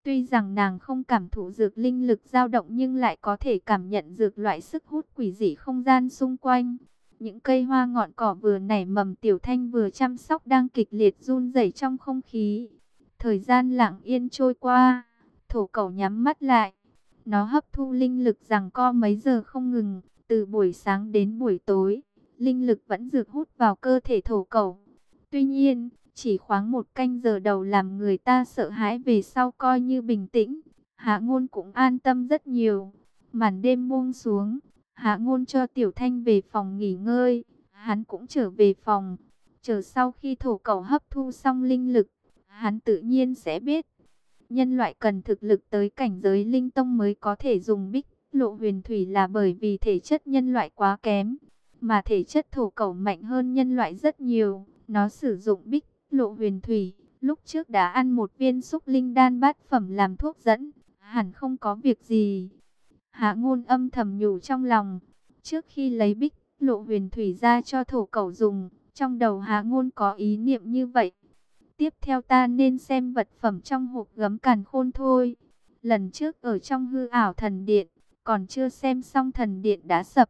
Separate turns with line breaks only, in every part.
Tuy rằng nàng không cảm thụ dược linh lực dao động nhưng lại có thể cảm nhận dược loại sức hút quỷ dị không gian xung quanh. Những cây hoa ngọn cỏ vừa nảy mầm Tiểu Thanh vừa chăm sóc đang kịch liệt run rẩy trong không khí. Thời gian lặng yên trôi qua, thổ cẩu nhắm mắt lại. Nó hấp thu linh lực giằng co mấy giờ không ngừng, từ buổi sáng đến buổi tối. Linh lực vẫn dược hút vào cơ thể thổ cẩu. Tuy nhiên, chỉ khoảng một canh giờ đầu làm người ta sợ hãi, về sau coi như bình tĩnh. Hạ Ngôn cũng an tâm rất nhiều. Màn đêm buông xuống, Hạ Ngôn cho Tiểu Thanh về phòng nghỉ ngơi. Hắn cũng trở về phòng. Chờ sau khi thổ cẩu hấp thu xong linh lực, hắn tự nhiên sẽ biết. Nhân loại cần thực lực tới cảnh giới linh tông mới có thể dùng bích lộ huyền thủy, là bởi vì thể chất nhân loại quá kém. Mà thể chất thổ cẩu mạnh hơn nhân loại rất nhiều. Nó sử dụng bích lộ huyền thủy, lúc trước đã ăn một viên xúc linh đan bát phẩm làm thuốc dẫn, hẳn không có việc gì. Hạ Ngôn âm thầm nhủ trong lòng. Trước khi lấy bích lộ huyền thủy ra cho thổ cẩu dùng, trong đầu Hạ Ngôn có ý niệm như vậy. Tiếp theo ta nên xem vật phẩm trong hộp gấm càn khôn thôi. Lần trước ở trong hư ảo thần điện, còn chưa xem xong thần điện đã sập.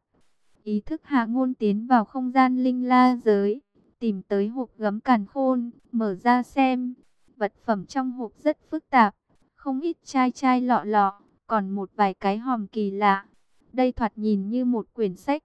Ý thức Hạ Ngôn tiến vào không gian linh la giới, tìm tới hộp gấm càn khôn, mở ra xem. Vật phẩm trong hộp rất phức tạp, không ít chai chai lọ lọ, còn một vài cái hòm kỳ lạ. Đây thoạt nhìn như một quyển sách.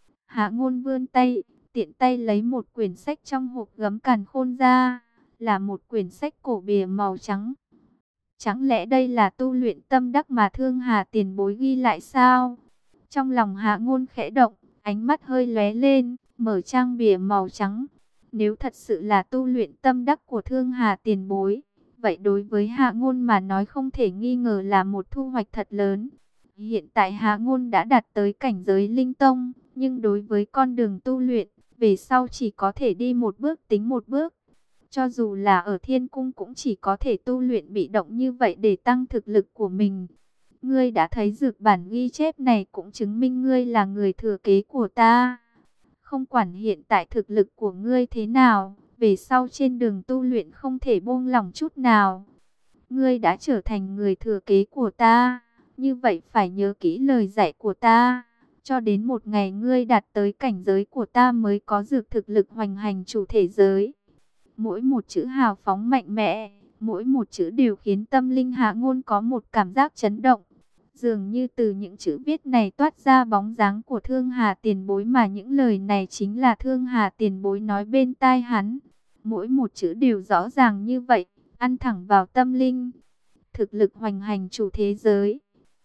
Hạ Ngôn vươn tay, tiện tay lấy một quyển sách trong hộp gấm càn khôn ra, là một quyển sách cổ bìa màu trắng. Chẳng lẽ đây là tu luyện tâm đắc mà Thương Hà tiền bối ghi lại sao? Trong lòng Hạ Ngôn khẽ động, ánh mắt hơi lóe lên, mở trang bìa màu trắng. Nếu thật sự là tu luyện tâm đắc của Thương Hà tiền bối, vậy đối với Hạ Ngôn mà nói không thể nghi ngờ là một thu hoạch thật lớn. Hiện tại Hạ Ngôn đã đạt tới cảnh giới linh tông, nhưng đối với con đường tu luyện, về sau chỉ có thể đi một bước tính một bước. Cho dù là ở thiên cung cũng chỉ có thể tu luyện bị động như vậy để tăng thực lực của mình. Ngươi đã thấy dược bản ghi chép này cũng chứng minh ngươi là người thừa kế của ta. Không quản hiện tại thực lực của ngươi thế nào, về sau trên đường tu luyện không thể buông lỏng chút nào. Ngươi đã trở thành người thừa kế của ta, như vậy phải nhớ kỹ lời dạy của ta. Cho đến một ngày ngươi đạt tới cảnh giới của ta mới có dược thực lực hoành hành chủ thể giới. Mỗi một chữ hào phóng mạnh mẽ, mỗi một chữ đều khiến tâm linh Hạ Ngôn có một cảm giác chấn động. Dường như từ những chữ viết này toát ra bóng dáng của Thương Hà tiền bối, mà những lời này chính là Thương Hà tiền bối nói bên tai hắn. Mỗi một chữ đều rõ ràng như vậy, ăn thẳng vào tâm linh. Thực lực hoành hành chủ thế giới.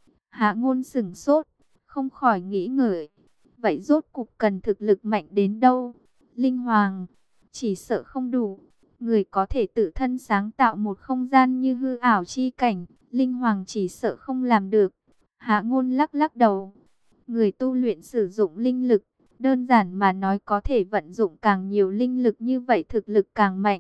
Hạ Ngôn sửng sốt, không khỏi nghĩ ngợi. Vậy rốt cục cần thực lực mạnh đến đâu? Linh Hoàng, chỉ sợ không đủ. Người có thể tự thân sáng tạo một không gian như hư ảo chi cảnh, Linh Hoàng chỉ sợ không làm được. Hạ Ngôn lắc lắc đầu. Người tu luyện sử dụng linh lực, đơn giản mà nói có thể vận dụng càng nhiều linh lực như vậy thực lực càng mạnh.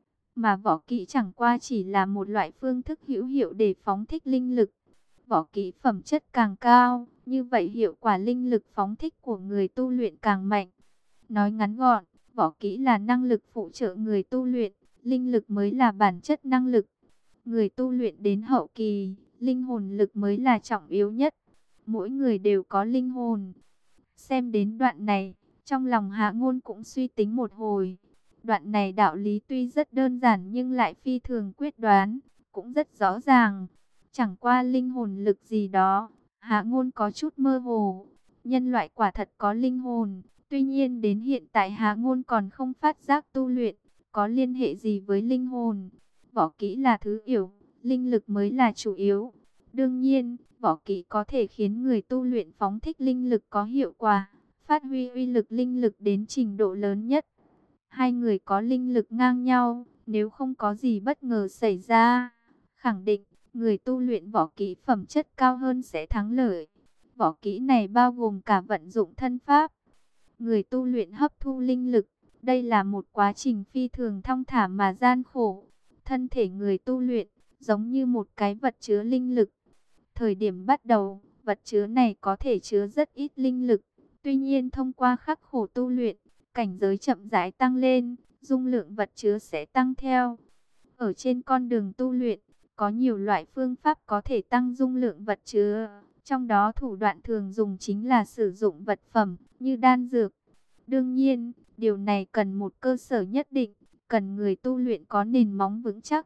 Mà võ kỹ chẳng qua chỉ là một loại phương thức hữu hiệu để phóng thích linh lực. Võ kỹ phẩm chất càng cao, như vậy hiệu quả linh lực phóng thích của người tu luyện càng mạnh. Nói ngắn gọn, võ kỹ là năng lực phụ trợ người tu luyện, linh lực mới là bản chất năng lực. Người tu luyện đến hậu kỳ, linh hồn lực mới là trọng yếu nhất. Mỗi người đều có linh hồn. Xem đến đoạn này, trong lòng Hạ Ngôn cũng suy tính một hồi. Đoạn này đạo lý tuy rất đơn giản nhưng lại phi thường quyết đoán, cũng rất rõ ràng. Chẳng qua linh hồn lực gì đó, Hạ Ngôn có chút mơ hồ. Nhân loại quả thật có linh hồn, tuy nhiên đến hiện tại Hạ Ngôn còn không phát giác tu luyện có liên hệ gì với linh hồn. Võ kỹ là thứ yếu, linh lực mới là chủ yếu. Đương nhiên, võ kỹ có thể khiến người tu luyện phóng thích linh lực có hiệu quả, phát huy uy lực linh lực đến trình độ lớn nhất. Hai người có linh lực ngang nhau, nếu không có gì bất ngờ xảy ra, khẳng định người tu luyện võ kỹ phẩm chất cao hơn sẽ thắng lợi. Võ kỹ này bao gồm cả vận dụng thân pháp. Người tu luyện hấp thu linh lực, đây là một quá trình phi thường thong thả mà gian khổ. Thân thể người tu luyện giống như một cái vật chứa linh lực. Thời điểm bắt đầu, vật chứa này có thể chứa rất ít linh lực. Tuy nhiên thông qua khắc khổ tu luyện, cảnh giới chậm rãi tăng lên, dung lượng vật chứa sẽ tăng theo. Ở trên con đường tu luyện, có nhiều loại phương pháp có thể tăng dung lượng vật chứa. Trong đó thủ đoạn thường dùng chính là sử dụng vật phẩm như đan dược. Đương nhiên, điều này cần một cơ sở nhất định, cần người tu luyện có nền móng vững chắc.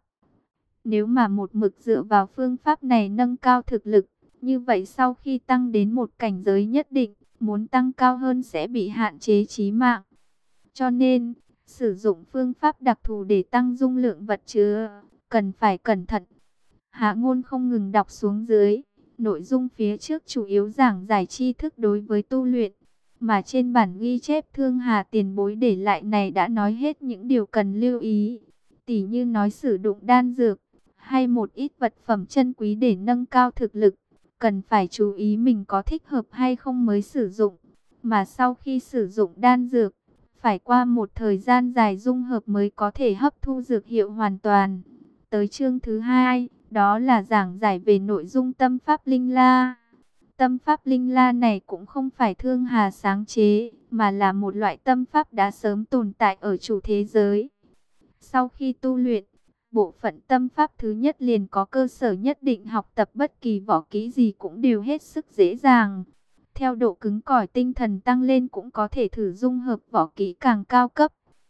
Nếu mà một mực dựa vào phương pháp này nâng cao thực lực, như vậy sau khi tăng đến một cảnh giới nhất định, muốn tăng cao hơn sẽ bị hạn chế chí mạng. Cho nên, sử dụng phương pháp đặc thù để tăng dung lượng vật chứa, cần phải cẩn thận. Hạ Ngôn không ngừng đọc xuống dưới, nội dung phía trước chủ yếu giảng giải tri thức đối với tu luyện, mà trên bản ghi chép Thương Hà tiền bối để lại này đã nói hết những điều cần lưu ý. Tỉ như nói sử dụng đan dược, hay một ít vật phẩm chân quý để nâng cao thực lực, cần phải chú ý mình có thích hợp hay không mới sử dụng. Mà sau khi sử dụng đan dược, phải qua một thời gian dài dung hợp mới có thể hấp thu dược hiệu hoàn toàn. Tới chương thứ 2, đó là giảng giải về nội dung tâm pháp linh la. Tâm pháp linh la này cũng không phải Thương Hà sáng chế, mà là một loại tâm pháp đã sớm tồn tại ở chủ thế giới. Sau khi tu luyện, bộ phận tâm pháp thứ nhất liền có cơ sở nhất định, học tập bất kỳ võ kỹ gì cũng đều hết sức dễ dàng. Theo độ cứng cỏi tinh thần tăng lên cũng có thể thử dung hợp võ kỹ càng cao cấp.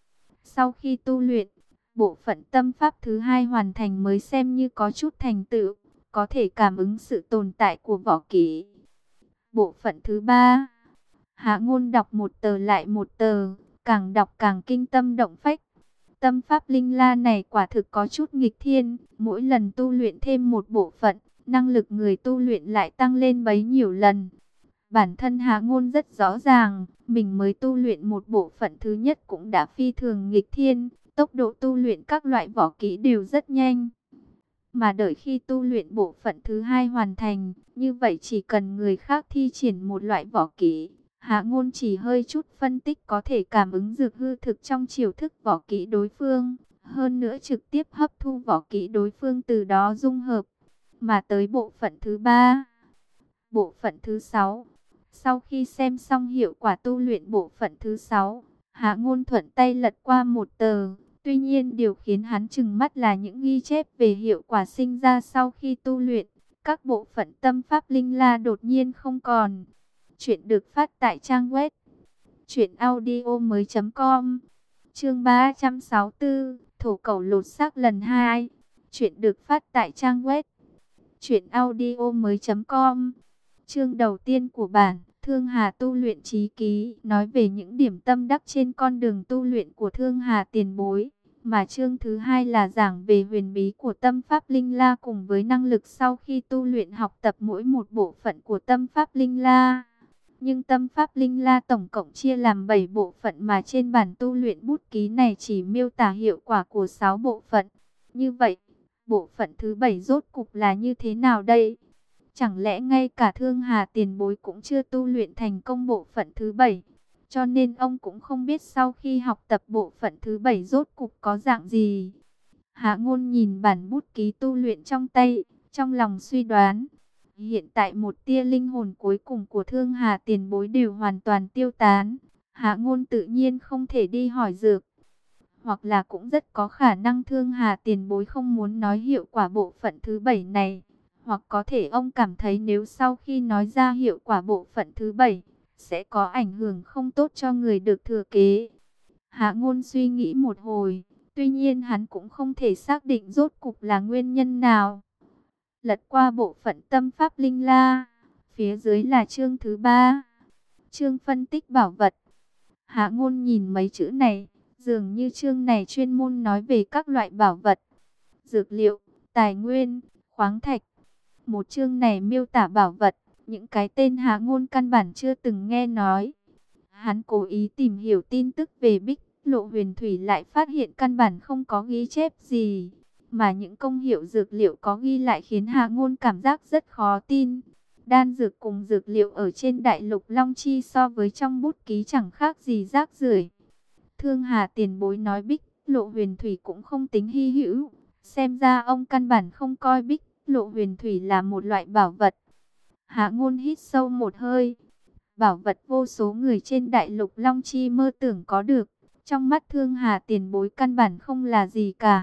Sau khi tu luyện, bộ phận tâm pháp thứ hai hoàn thành mới xem như có chút thành tựu, có thể cảm ứng sự tồn tại của võ kỹ. Bộ phận thứ ba, Hạ Ngôn đọc một tờ lại một tờ, càng đọc càng kinh tâm động phách. Tâm pháp linh la này quả thực có chút nghịch thiên, mỗi lần tu luyện thêm một bộ phận, năng lực người tu luyện lại tăng lên bấy nhiêu lần. Bản thân Hạ Ngôn rất rõ ràng, mình mới tu luyện một bộ phận thứ nhất cũng đã phi thường nghịch thiên, tốc độ tu luyện các loại võ kỹ đều rất nhanh. Mà đợi khi tu luyện bộ phận thứ hai hoàn thành, như vậy chỉ cần người khác thi triển một loại võ kỹ, Hạ Ngôn chỉ hơi chút phân tích có thể cảm ứng dược hư thực trong chiêu thức võ kỹ đối phương, hơn nữa trực tiếp hấp thu võ kỹ đối phương từ đó dung hợp. Mà tới bộ phận thứ ba, bộ phận thứ 6, sau khi xem xong hiệu quả tu luyện bộ phận thứ 6, Hạ Ngôn thuận tay lật qua một tờ. Tuy nhiên điều khiến hắn trừng mắt là những ghi chép về hiệu quả sinh ra sau khi tu luyện. Các bộ phận tâm pháp linh la đột nhiên không còn. Chuyện được phát tại trang web truyệnaudiomoi.com. Chương 364, Thổ Cẩu lột xác lần 2. Chuyện được phát tại trang web truyệnaudiomoi.com. Chương đầu tiên của bản Thương Hà tu luyện chí ký nói về những điểm tâm đắc trên con đường tu luyện của Thương Hà tiền bối. Mà chương thứ hai là giảng về huyền bí của tâm pháp linh la cùng với năng lực sau khi tu luyện học tập mỗi một bộ phận của tâm pháp linh la. Nhưng tâm pháp linh la tổng cộng chia làm 7 bộ phận mà trên bản tu luyện bút ký này chỉ miêu tả hiệu quả của 6 bộ phận. Như vậy, bộ phận thứ 7 rốt cục là như thế nào đây? Chẳng lẽ ngay cả Thương Hà tiền bối cũng chưa tu luyện thành công bộ phận thứ 7? Cho nên ông cũng không biết sau khi học tập bộ phận thứ 7 rốt cục có dạng gì. Hạ Ngôn nhìn bản bút ký tu luyện trong tay, trong lòng suy đoán. Hiện tại một tia linh hồn cuối cùng của Thương Hà tiền bối đều hoàn toàn tiêu tán. Hạ Ngôn tự nhiên không thể đi hỏi dược. Hoặc là cũng rất có khả năng Thương Hà tiền bối không muốn nói hiệu quả bộ phận thứ 7 này. Hoặc có thể ông cảm thấy nếu sau khi nói ra hiệu quả bộ phận thứ 7, sẽ có ảnh hưởng không tốt cho người được thừa kế. Hạ Ngôn suy nghĩ một hồi, tuy nhiên hắn cũng không thể xác định rốt cục là nguyên nhân nào. Lật qua bộ phận tâm pháp linh la, phía dưới là chương thứ 3, chương phân tích bảo vật. Hạ Ngôn nhìn mấy chữ này, dường như chương này chuyên môn nói về các loại bảo vật, dược liệu, tài nguyên, khoáng thạch. Một chương này miêu tả bảo vật, những cái tên Hạ Ngôn căn bản chưa từng nghe nói. Hắn cố ý tìm hiểu tin tức về Bích Lộ Huyền Thủy lại phát hiện căn bản không có ghi chép gì. Mà những công hiệu dược liệu có ghi lại khiến Hạ Ngôn cảm giác rất khó tin. Đan dược cùng dược liệu ở trên đại lục Long Chi so với trong bút ký chẳng khác gì rác rưởi. Thương Hà tiền bối nói Bích Lộ Huyền Thủy cũng không tính hy hữu. Xem ra ông căn bản không coi Bích Lộ Huyền Thủy là một loại bảo vật. Hạ Ngôn hít sâu một hơi. Bảo vật vô số người trên đại lục Long Chi mơ tưởng có được, trong mắt Thương Hà tiền bối căn bản không là gì cả.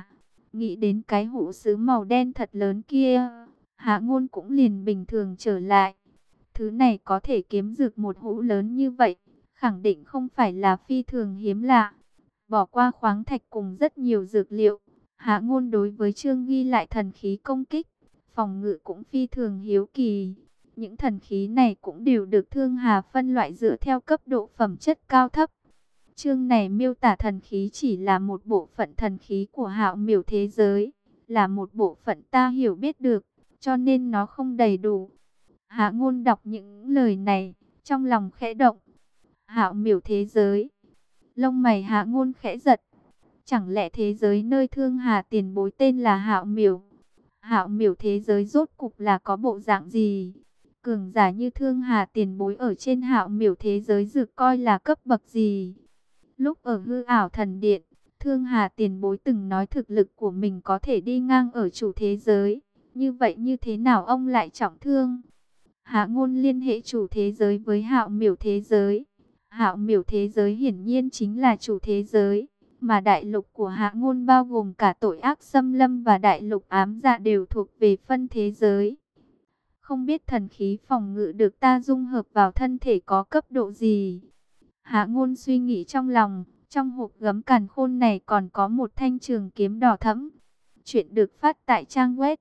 Nghĩ đến cái hũ sứ màu đen thật lớn kia, Hạ Ngôn cũng liền bình thường trở lại. Thứ này có thể kiếm được một hũ lớn như vậy, khẳng định không phải là phi thường hiếm lạ. Bỏ qua khoáng thạch cùng rất nhiều dược liệu, Hạ Ngôn đối với chương ghi lại thần khí công kích, phòng ngự cũng phi thường hiếu kỳ. Những thần khí này cũng đều được Thương Hà phân loại dựa theo cấp độ phẩm chất cao thấp. Chương này miêu tả thần khí chỉ là một bộ phận thần khí của Hạo Miểu thế giới, là một bộ phận ta hiểu biết được, cho nên nó không đầy đủ. Hạ Ngôn đọc những lời này, trong lòng khẽ động. Hạo Miểu thế giới. Lông mày Hạ Ngôn khẽ giật. Chẳng lẽ thế giới nơi Thương Hà tiền bối tên là Hạo Miểu? Hạo Miểu thế giới rốt cục là có bộ dạng gì? Cường giả như Thương Hà tiền bối ở trên Hạo Miểu thế giới được coi là cấp bậc gì? Lúc ở Hư Ảo Thần Điện, Thương Hà tiền bối từng nói thực lực của mình có thể đi ngang ở chủ thế giới. Như vậy như thế nào ông lại trọng thương? Hạ Ngôn liên hệ chủ thế giới với Hạo Miểu thế giới. Hạo Miểu thế giới hiển nhiên chính là chủ thế giới, mà đại lục của Hạ Ngôn bao gồm cả tội ác xâm lâm và đại lục ám dạ đều thuộc về phân thế giới. Không biết thần khí phòng ngự được ta dung hợp vào thân thể có cấp độ gì? Hạ Ngôn suy nghĩ trong lòng, trong hộp gấm càn khôn này còn có một thanh trường kiếm đỏ thẫm. Chuyện được phát tại trang web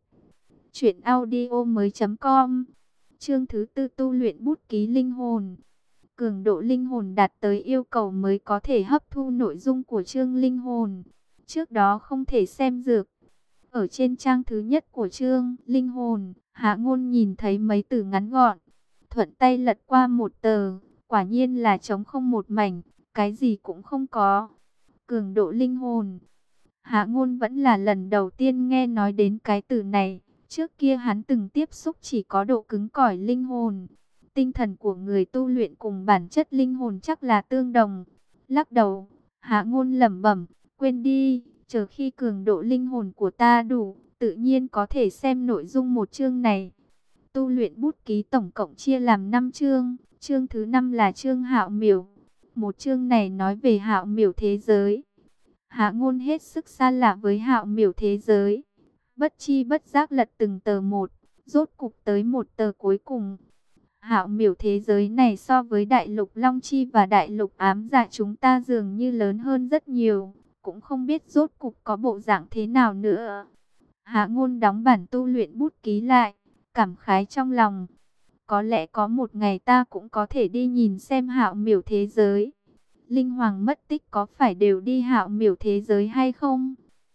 truyệnaudiomoi.com. Chương thứ 4 tu luyện bút ký linh hồn. Cường độ linh hồn đạt tới yêu cầu mới có thể hấp thu nội dung của chương linh hồn. Trước đó không thể xem dược. Ở trên trang thứ nhất của chương linh hồn, Hạ Ngôn nhìn thấy mấy từ ngắn gọn. Thuận tay lật qua một tờ, quả nhiên là trống không một mảnh, cái gì cũng không có. Cường độ linh hồn. Hạ Ngôn vẫn là lần đầu tiên nghe nói đến cái từ này. Trước kia hắn từng tiếp xúc chỉ có độ cứng cỏi linh hồn. Tinh thần của người tu luyện cùng bản chất linh hồn chắc là tương đồng. Lắc đầu, Hạ Ngôn lẩm bẩm, quên đi, chờ khi cường độ linh hồn của ta đủ, tự nhiên có thể xem nội dung một chương này. Tu luyện bút ký tổng cộng chia làm 5 chương, chương thứ 5 là chương Hạo Miểu. Một chương này nói về Hạo Miểu thế giới. Hạ Ngôn hết sức xa lạ với Hạo Miểu thế giới. Bất chi bất giác lật từng tờ một, rốt cục tới một tờ cuối cùng. Hạo Miểu thế giới này so với đại lục Long Chi và đại lục ám dạ chúng ta dường như lớn hơn rất nhiều, cũng không biết rốt cục có bộ dạng thế nào nữa. Hạ Ngôn đóng bản tu luyện bút ký lại, cảm khái trong lòng. Có lẽ có một ngày ta cũng có thể đi nhìn xem Hạo Miểu thế giới. Linh Hoàng mất tích có phải đều đi Hạo Miểu thế giới hay không?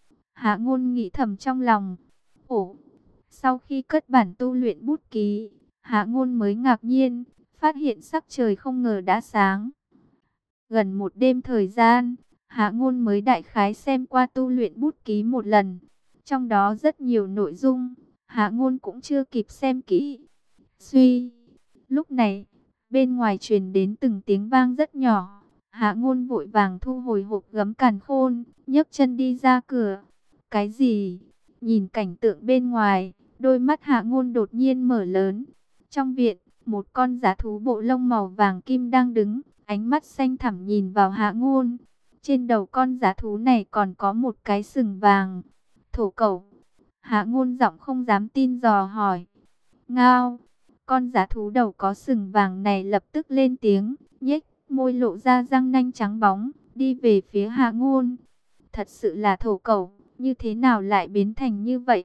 Hạ Ngôn nghĩ thầm trong lòng. Ồ, sau khi cất bản tu luyện bút ký, Hạ Ngôn mới ngạc nhiên, phát hiện sắc trời không ngờ đã sáng. Gần một đêm thời gian, Hạ Ngôn mới đại khái xem qua tu luyện bút ký một lần. Trong đó rất nhiều nội dung, Hạ Ngôn cũng chưa kịp xem kỹ. Suy, lúc này, bên ngoài truyền đến từng tiếng vang rất nhỏ. Hạ Ngôn vội vàng thu hồi hộp gấm càn khôn, nhấc chân đi ra cửa. Cái gì? Nhìn cảnh tượng bên ngoài, đôi mắt Hạ Ngôn đột nhiên mở lớn. Trong viện, một con dã thú bộ lông màu vàng kim đang đứng, ánh mắt xanh thẳm nhìn vào Hạ Ngôn. Trên đầu con dã thú này còn có một cái sừng vàng. Thổ cẩu. Hạ Ngôn giọng không dám tin dò hỏi. Ngao. Con dã thú đầu có sừng vàng này lập tức lên tiếng, nhếch môi lộ ra răng nanh trắng bóng, đi về phía Hạ Ngôn. Thật sự là thổ cẩu, như thế nào lại biến thành như vậy?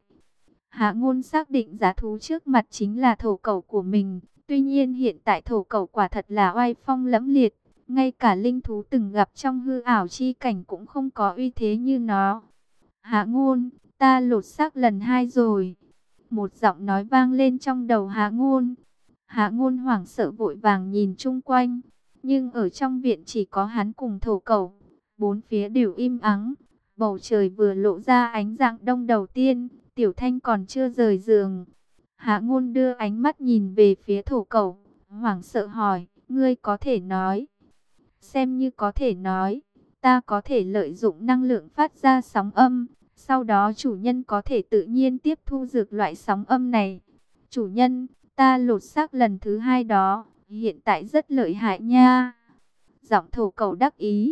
Hạ Ngôn xác định dã thú trước mặt chính là thổ cẩu của mình. Tuy nhiên hiện tại thổ cẩu quả thật là oai phong lẫm liệt. Ngay cả linh thú từng gặp trong hư ảo chi cảnh cũng không có uy thế như nó. Hạ Ngôn, ta lột xác lần 2 rồi. Một giọng nói vang lên trong đầu Hạ Ngôn. Hạ Ngôn hoảng sợ vội vàng nhìn chung quanh. Nhưng ở trong viện chỉ có hắn cùng thổ cẩu. Bốn phía đều im ắng. Bầu trời vừa lộ ra ánh dạng đông đầu tiên. Tiểu Thanh còn chưa rời giường. Hạ Ngôn đưa ánh mắt nhìn về phía thổ cẩu, hoảng sợ hỏi, ngươi có thể nói? Xem như có thể nói, ta có thể lợi dụng năng lượng phát ra sóng âm, sau đó chủ nhân có thể tự nhiên tiếp thu được loại sóng âm này. Chủ nhân, ta lột xác lần thứ 2 đó, hiện tại rất lợi hại nha. Giọng thổ cẩu đắc ý,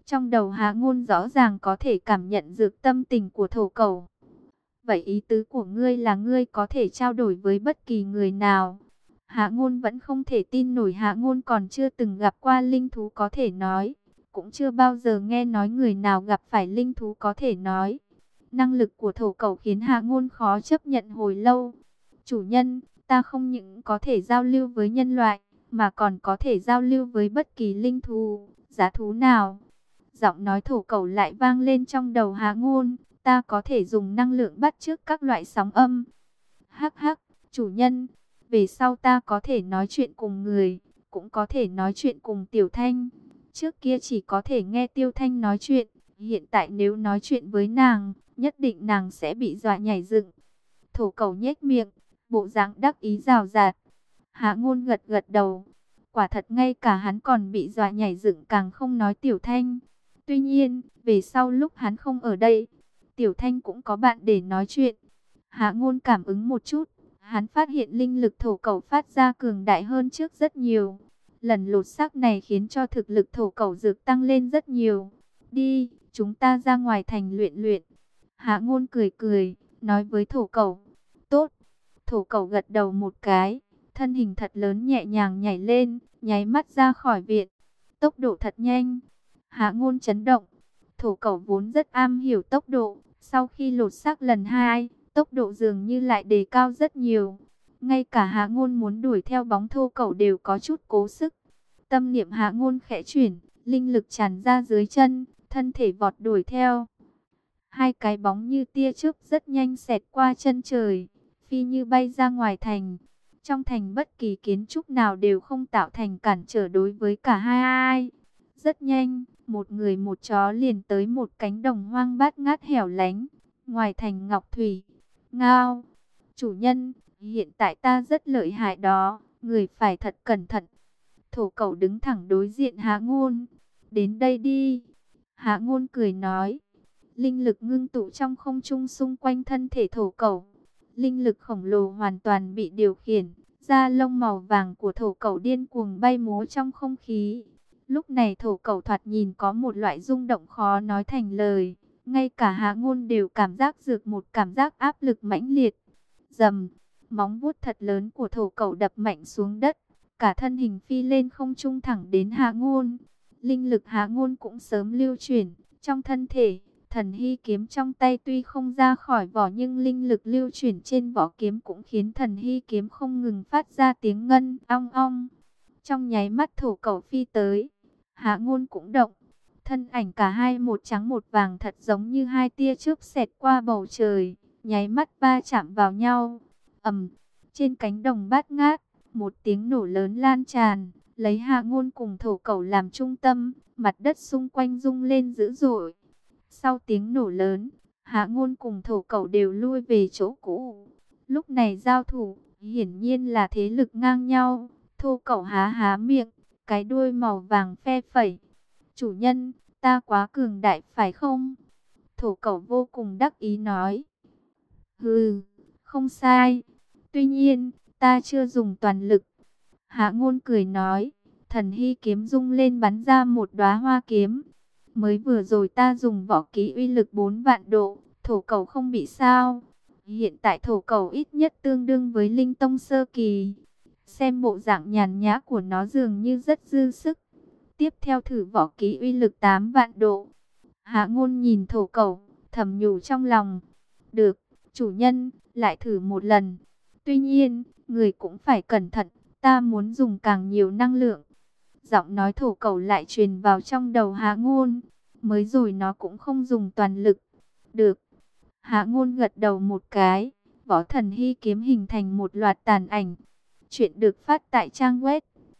Trong đầu Hạ Ngôn rõ ràng có thể cảm nhận được tâm tình của thổ cẩu. Vậy ý tứ của ngươi là ngươi có thể trao đổi với bất kỳ người nào? Hạ Ngôn vẫn không thể tin nổi, Hạ Ngôn còn chưa từng gặp qua linh thú có thể nói, cũng chưa bao giờ nghe nói người nào gặp phải linh thú có thể nói. Năng lực của thổ cẩu khiến Hạ Ngôn khó chấp nhận hồi lâu. Chủ nhân, ta không những có thể giao lưu với nhân loại, mà còn có thể giao lưu với bất kỳ linh thú, giá thú nào. Giọng nói thổ cẩu lại vang lên trong đầu Hạ Ngôn, ta có thể dùng năng lượng bắt chước các loại sóng âm. Hắc hắc, chủ nhân, về sau ta có thể nói chuyện cùng người, cũng có thể nói chuyện cùng Tiểu Thanh. Trước kia chỉ có thể nghe Tiêu Thanh nói chuyện, hiện tại nếu nói chuyện với nàng, nhất định nàng sẽ bị dọa nhảy dựng. Thổ cẩu nhếch miệng, bộ dáng đắc ý rào rạt. Hạ Ngôn gật gật đầu. Quả thật ngay cả hắn còn bị dọa nhảy dựng, càng không nói Tiểu Thanh. Tuy nhiên, về sau lúc hắn không ở đây, Tiểu Thanh cũng có bạn để nói chuyện. Hạ Ngôn cảm ứng một chút, hắn phát hiện linh lực thổ cẩu phát ra cường đại hơn trước rất nhiều. Lần lột xác này khiến cho thực lực thổ cẩu dược tăng lên rất nhiều. Đi, chúng ta ra ngoài thành luyện luyện. Hạ Ngôn cười cười, nói với thổ cẩu. Tốt. Thổ cẩu gật đầu một cái, thân hình thật lớn nhẹ nhàng nhảy lên, nháy mắt ra khỏi viện. Tốc độ thật nhanh. Hạ Ngôn chấn động. Thổ cẩu vốn rất am hiểu tốc độ, sau khi lột xác lần 2, tốc độ dường như lại đề cao rất nhiều. Ngay cả Hạ Ngôn muốn đuổi theo bóng thổ cẩu đều có chút cố sức. Tâm niệm Hạ Ngôn khẽ chuyển, linh lực tràn ra dưới chân, thân thể vọt đuổi theo. Hai cái bóng như tia chớp rất nhanh xẹt qua chân trời, phi như bay ra ngoài thành. Trong thành bất kỳ kiến trúc nào đều không tạo thành cản trở đối với cả hai. Rất nhanh, một người một chó liền tới một cánh đồng hoang bát ngát hẻo lánh, ngoài thành Ngọc Thủy. Ngao, chủ nhân, hiện tại ta rất lợi hại đó, người phải thật cẩn thận. Thổ cẩu đứng thẳng đối diện Hạ Ngôn. Đến đây đi. Hạ Ngôn cười nói. Linh lực ngưng tụ trong không trung xung quanh thân thể thổ cẩu. Linh lực khổng lồ hoàn toàn bị điều khiển. Da lông màu vàng của thổ cẩu điên cuồng bay múa trong không khí. Lúc này thổ cẩu thoạt nhìn có một loại rung động khó nói thành lời. Ngay cả Hạ Ngôn đều cảm giác được một cảm giác áp lực mãnh liệt. Rầm, móng vuốt thật lớn của thổ cẩu đập mạnh xuống đất. Cả thân hình phi lên không trung thẳng đến Hạ Ngôn. Linh lực Hạ Ngôn cũng sớm lưu chuyển trong thân thể. Thần hy kiếm trong tay tuy không ra khỏi vỏ, nhưng linh lực lưu chuyển trên vỏ kiếm cũng khiến thần hy kiếm không ngừng phát ra tiếng ngân ong ong. Trong nháy mắt thổ cẩu phi tới, Hạ Ngôn cũng động. Thân ảnh cả hai một trắng một vàng thật giống như hai tia chớp xẹt qua bầu trời, nháy mắt va chạm vào nhau. Ầm, trên cánh đồng bát ngát, một tiếng nổ lớn lan tràn, lấy Hạ Ngôn cùng thổ cẩu làm trung tâm, mặt đất xung quanh rung lên dữ dội. Sau tiếng nổ lớn, Hạ Ngôn cùng thổ cẩu đều lui về chỗ cũ. Lúc này giao thủ, hiển nhiên là thế lực ngang nhau. Thổ cẩu há há miệng, cái đuôi màu vàng phe phẩy. Chủ nhân, ta quá cường đại phải không? Thổ cẩu vô cùng đắc ý nói. Hừ, không sai. Tuy nhiên, ta chưa dùng toàn lực. Hạ Ngôn cười nói. Thần hy kiếm rung lên bắn ra một đóa hoa kiếm. Mới vừa rồi ta dùng võ kỹ uy lực 4 vạn độ, thổ cẩu không bị sao. Hiện tại thổ cẩu ít nhất tương đương với linh tông sơ kỳ. Xem bộ dạng nhàn nhã của nó dường như rất dư sức. Tiếp theo thử võ kỹ uy lực 8 vạn độ. Hạ Ngôn nhìn thổ cẩu, thầm nhủ trong lòng. Được, chủ nhân, lại thử một lần. Tuy nhiên, người cũng phải cẩn thận, ta muốn dùng càng nhiều năng lượng. Giọng nói thổ cẩu lại truyền vào trong đầu Hạ Ngôn. Mới rồi nó cũng không dùng toàn lực. Được. Hạ Ngôn gật đầu một cái. Võ thần hy kiếm hình thành một loạt tàn ảnh. Chuyện được phát tại trang web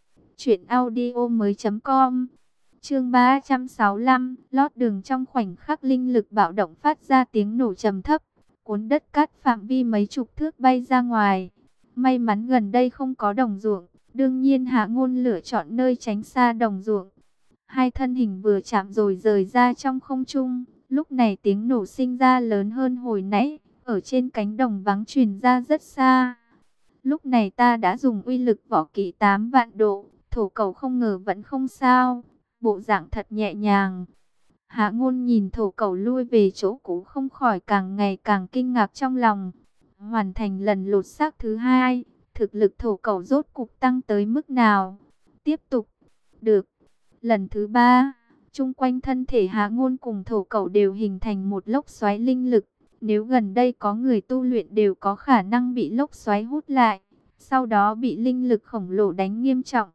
truyệnaudiomoi.com. Chương 365, lót đường. Trong khoảnh khắc linh lực bạo động phát ra tiếng nổ trầm thấp, cuốn đất cát phạm vi mấy chục thước bay ra ngoài. May mắn gần đây không có đồng ruộng, đương nhiên Hạ Ngôn lựa chọn nơi tránh xa đồng ruộng. Hai thân hình vừa chạm rồi rời ra trong không trung. Lúc này tiếng nổ sinh ra lớn hơn hồi nãy, ở trên cánh đồng vắng truyền ra rất xa. Lúc này ta đã dùng uy lực võ kỹ 8 vạn độ, thổ cẩu không ngờ vẫn không sao, bộ dạng thật nhẹ nhàng. Hạ Ngôn nhìn thổ cẩu lui về chỗ cũ không khỏi càng ngày càng kinh ngạc trong lòng. Hoàn thành lần lột xác thứ hai, thực lực thổ cẩu rốt cục tăng tới mức nào? Tiếp tục. Được. Lần thứ ba, chung quanh thân thể Hạ Ngôn cùng thổ cẩu đều hình thành một lốc xoáy linh lực. Nếu gần đây có người tu luyện đều có khả năng bị lốc xoáy hút lại, sau đó bị linh lực khổng lồ đánh nghiêm trọng.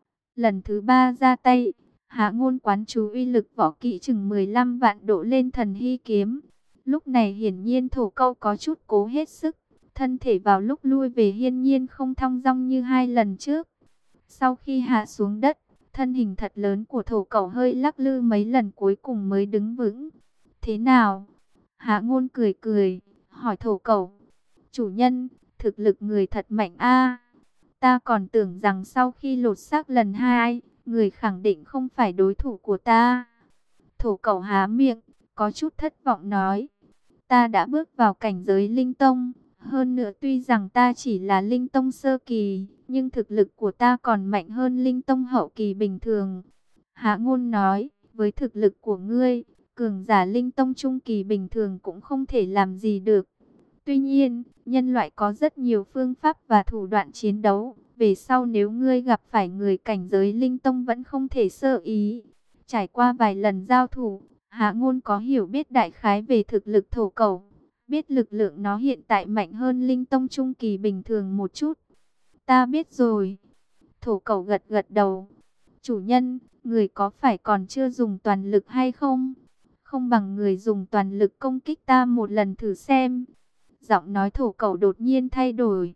Lần thứ ba ra tay, Hạ Ngôn quán chú uy lực võ kỹ chừng 15 vạn độ lên thần hy kiếm. Lúc này hiển nhiên thổ câu có chút cố hết sức, thân thể vào lúc lui về hiên nhiên không thong dong như hai lần trước. Sau khi hạ xuống đất, thân hình thật lớn của thổ cẩu hơi lắc lư mấy lần cuối cùng mới đứng vững. Thế nào? Hạ Ngôn cười cười, hỏi thổ cẩu. Chủ nhân, thực lực người thật mạnh a. Ta còn tưởng rằng sau khi lột xác lần hai, người khẳng định không phải đối thủ của ta. Thổ cẩu há miệng, có chút thất vọng nói. Ta đã bước vào cảnh giới linh tông. Hơn nữa tuy rằng ta chỉ là linh tông sơ kỳ, nhưng thực lực của ta còn mạnh hơn linh tông hậu kỳ bình thường. Hạ Ngôn nói, với thực lực của ngươi, cường giả linh tông trung kỳ bình thường cũng không thể làm gì được. Tuy nhiên, nhân loại có rất nhiều phương pháp và thủ đoạn chiến đấu. Về sau nếu ngươi gặp phải người cảnh giới linh tông vẫn không thể sơ ý. Trải qua vài lần giao thủ, Hạ Ngôn có hiểu biết đại khái về thực lực thổ cẩu. Biết lực lượng nó hiện tại mạnh hơn linh tông trung kỳ bình thường một chút. Ta biết rồi. Thổ cẩu gật gật đầu. Chủ nhân, người có phải còn chưa dùng toàn lực hay không? Không bằng người dùng toàn lực công kích ta một lần thử xem. Giọng nói thổ cẩu đột nhiên thay đổi.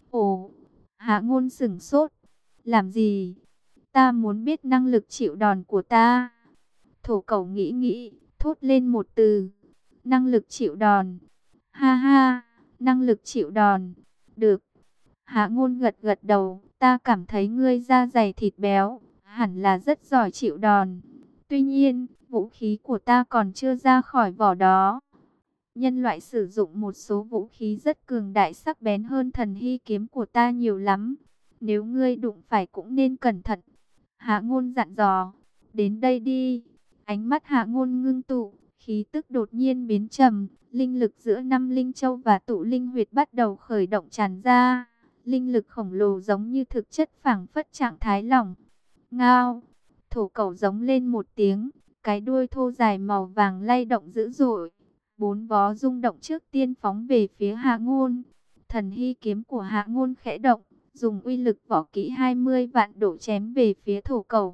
Ồ, Hạ Ngôn sửng sốt. Làm gì? Ta muốn biết năng lực chịu đòn của ta. Thổ cẩu nghĩ nghĩ, thốt lên một từ. Năng lực chịu đòn. Ha ha, năng lực chịu đòn. Được. Hạ Ngôn gật gật đầu. Ta cảm thấy ngươi da dày thịt béo, hẳn là rất giỏi chịu đòn. Tuy nhiên, vũ khí của ta còn chưa ra khỏi vỏ đó. Nhân loại sử dụng một số vũ khí rất cường đại sắc bén hơn thần hy kiếm của ta nhiều lắm. Nếu ngươi đụng phải cũng nên cẩn thận. Hạ Ngôn dặn dò. Đến đây đi. Ánh mắt Hạ Ngôn ngưng tụ, khí tức đột nhiên biến trầm. Linh lực giữa năm linh châu và tụ linh huyệt bắt đầu khởi động tràn ra. Linh lực khổng lồ giống như thực chất phảng phất trạng thái lỏng. Ngao. Thổ cẩu giống lên một tiếng. Cái đuôi thô dài màu vàng lay động dữ dội. Bốn vó rung động trước tiên phóng về phía Hạ Ngôn. Thần hy kiếm của Hạ Ngôn khẽ động, dùng uy lực võ kỹ 20 vạn độ chém về phía thổ cẩu.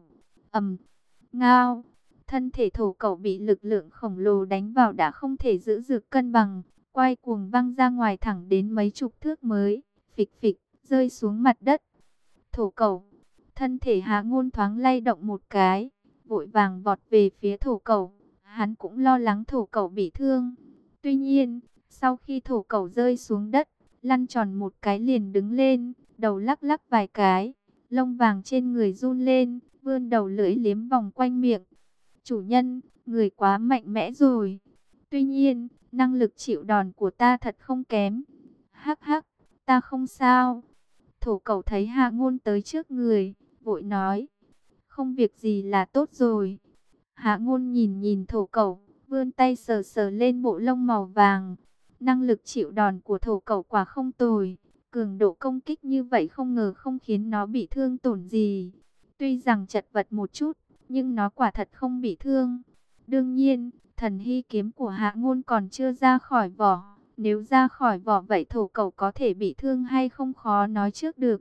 Ngao. Thân thể thổ cẩu bị lực lượng khổng lồ đánh vào đã không thể giữ được cân bằng, quay cuồng văng ra ngoài thẳng đến mấy chục thước mới, phịch phịch, rơi xuống mặt đất. Thổ cẩu. Thân thể Hạ Ngôn thoáng lay động một cái, vội vàng vọt về phía thổ cẩu. Hắn cũng lo lắng thổ cẩu bị thương. Tuy nhiên, sau khi thổ cẩu rơi xuống đất, lăn tròn một cái liền đứng lên, đầu lắc lắc vài cái, lông vàng trên người run lên, vươn đầu lưỡi liếm vòng quanh miệng. Chủ nhân, người quá mạnh mẽ rồi. Tuy nhiên, năng lực chịu đòn của ta thật không kém. Hắc hắc, ta không sao. Thổ cẩu thấy Hạ Ngôn tới trước người, vội nói. Không việc gì là tốt rồi. Hạ Ngôn nhìn nhìn thổ cẩu, vươn tay sờ sờ lên bộ lông màu vàng. Năng lực chịu đòn của thổ cẩu quả không tồi. Cường độ công kích như vậy không ngờ không khiến nó bị thương tổn gì. Tuy rằng chật vật một chút, nhưng nó quả thật không bị thương. Đương nhiên, thần hy kiếm của Hạ Ngôn còn chưa ra khỏi vỏ. Nếu ra khỏi vỏ vậy thổ cẩu có thể bị thương hay không khó nói trước được.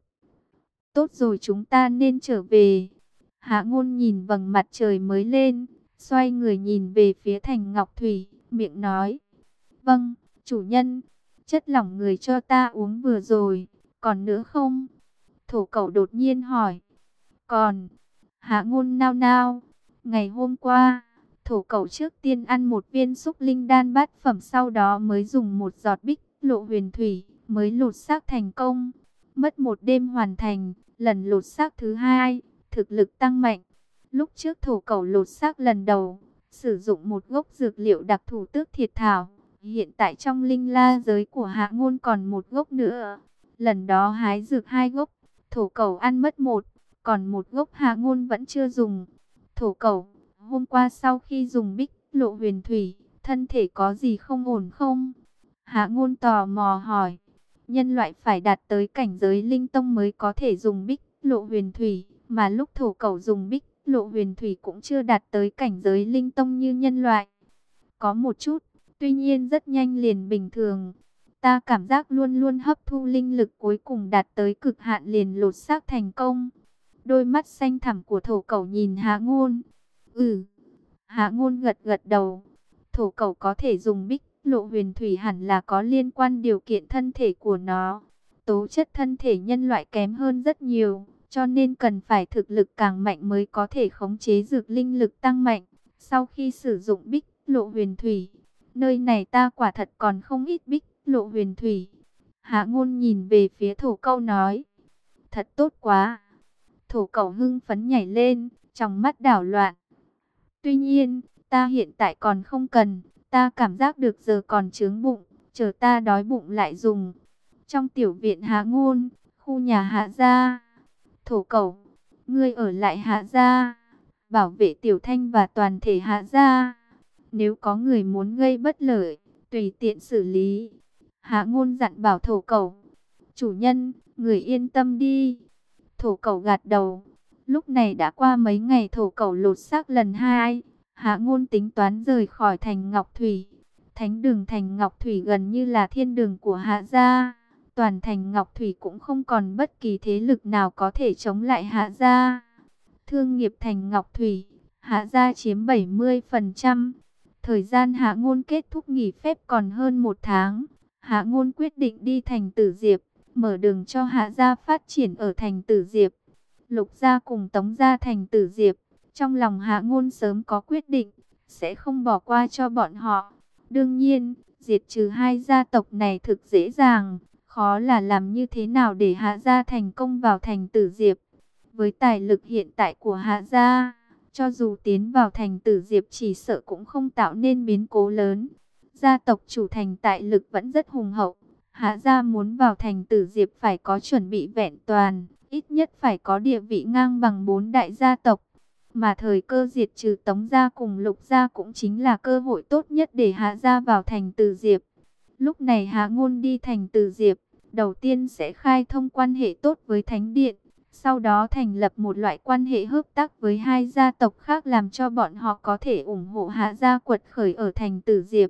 Tốt rồi, chúng ta nên trở về. Hạ Ngôn nhìn vầng mặt trời mới lên, xoay người nhìn về phía thành Ngọc Thủy, miệng nói. Vâng, chủ nhân, chất lỏng người cho ta uống vừa rồi, còn nữa không? Thổ cẩu đột nhiên hỏi. Còn. Hạ Ngôn nao nao. Ngày hôm qua, thổ cẩu trước tiên ăn một viên xúc linh đan bát phẩm, sau đó mới dùng một giọt bích lộ huyền thủy, mới lột xác thành công. Mất một đêm hoàn thành, lần lột xác thứ hai, thực lực tăng mạnh. Lúc trước thổ cẩu lột xác lần đầu, sử dụng một gốc dược liệu đặc thù tước thiệt thảo. Hiện tại trong linh la giới của Hạ Ngôn còn một gốc nữa. Lần đó hái dược hai gốc, thổ cẩu ăn mất một, còn một gốc Hạ Ngôn vẫn chưa dùng. Thổ cẩu, hôm qua sau khi dùng bích Lộ Huyền Thủy, thân thể có gì không ổn không? Hạ Ngôn tò mò hỏi. Nhân loại phải đạt tới cảnh giới linh tông mới có thể dùng Bích Lộ Huyền Thủy, mà lúc thổ cẩu dùng Bích Lộ Huyền Thủy cũng chưa đạt tới cảnh giới linh tông như nhân loại. Có một chút, tuy nhiên rất nhanh liền bình thường. Ta cảm giác luôn luôn hấp thu linh lực, cuối cùng đạt tới cực hạn liền lột xác thành công. Đôi mắt xanh thẳm của thổ cẩu nhìn Hạ Ngôn. Ừ. Hạ Ngôn gật gật đầu. Thổ cẩu có thể dùng Bích Lộ Huyền Thủy hẳn là có liên quan điều kiện thân thể của nó. Tố chất thân thể nhân loại kém hơn rất nhiều, cho nên cần phải thực lực càng mạnh mới có thể khống chế dược linh lực tăng mạnh. Sau khi sử dụng Bích Lộ Huyền Thủy, nơi này ta quả thật còn không ít Bích Lộ Huyền Thủy. Hạ Ngôn nhìn về phía thổ cẩu nói. Thật tốt quá. Thổ cẩu hưng phấn nhảy lên, trong mắt đảo loạn. Tuy nhiên, ta hiện tại còn không cần, ta cảm giác được giờ còn chướng bụng, chờ ta đói bụng lại dùng. Trong tiểu viện Hạ Ngôn, khu nhà Hạ gia. Thổ cẩu, ngươi ở lại Hạ gia, bảo vệ Tiểu Thanh và toàn thể Hạ gia. Nếu có người muốn gây bất lợi, tùy tiện xử lý. Hạ Ngôn dặn bảo thổ cẩu. Chủ nhân, người yên tâm đi. Thổ cẩu gật đầu. Lúc này đã qua mấy ngày thổ cẩu lột xác lần 2. Hạ Ngôn tính toán rời khỏi thành Ngọc Thủy. Thánh đường thành Ngọc Thủy gần như là thiên đường của Hạ gia. Toàn thành Ngọc Thủy cũng không còn bất kỳ thế lực nào có thể chống lại Hạ gia. Thương nghiệp thành Ngọc Thủy, Hạ gia chiếm 70%. Thời gian Hạ Ngôn kết thúc nghỉ phép còn hơn 1 tháng. Hạ Ngôn quyết định đi thành Tử Diệp, mở đường cho Hạ gia phát triển ở thành Tử Diệp. Lục gia cùng Tống gia thành Tử Diệp, trong lòng Hạ Ngôn sớm có quyết định, sẽ không bỏ qua cho bọn họ. Đương nhiên, diệt trừ hai gia tộc này thực dễ dàng, khó là làm như thế nào để Hạ gia thành công vào thành Tử Diệp. Với tài lực hiện tại của Hạ gia, cho dù tiến vào thành Tử Diệp chỉ sợ cũng không tạo nên biến cố lớn. Gia tộc chủ thành tại lực vẫn rất hùng hậu. Hạ gia muốn vào thành Tử Diệp phải có chuẩn bị vẹn toàn, ít nhất phải có địa vị ngang bằng 4 đại gia tộc. Mà thời cơ diệt trừ Tống gia cùng Lục gia cũng chính là cơ hội tốt nhất để Hạ gia vào thành Tử Diệp. Lúc này Hạ Ngôn đi thành Tử Diệp, đầu tiên sẽ khai thông quan hệ tốt với Thánh Điện, sau đó thành lập một loại quan hệ hợp tác với hai gia tộc khác làm cho bọn họ có thể ủng hộ Hạ gia quật khởi ở thành Tử Diệp.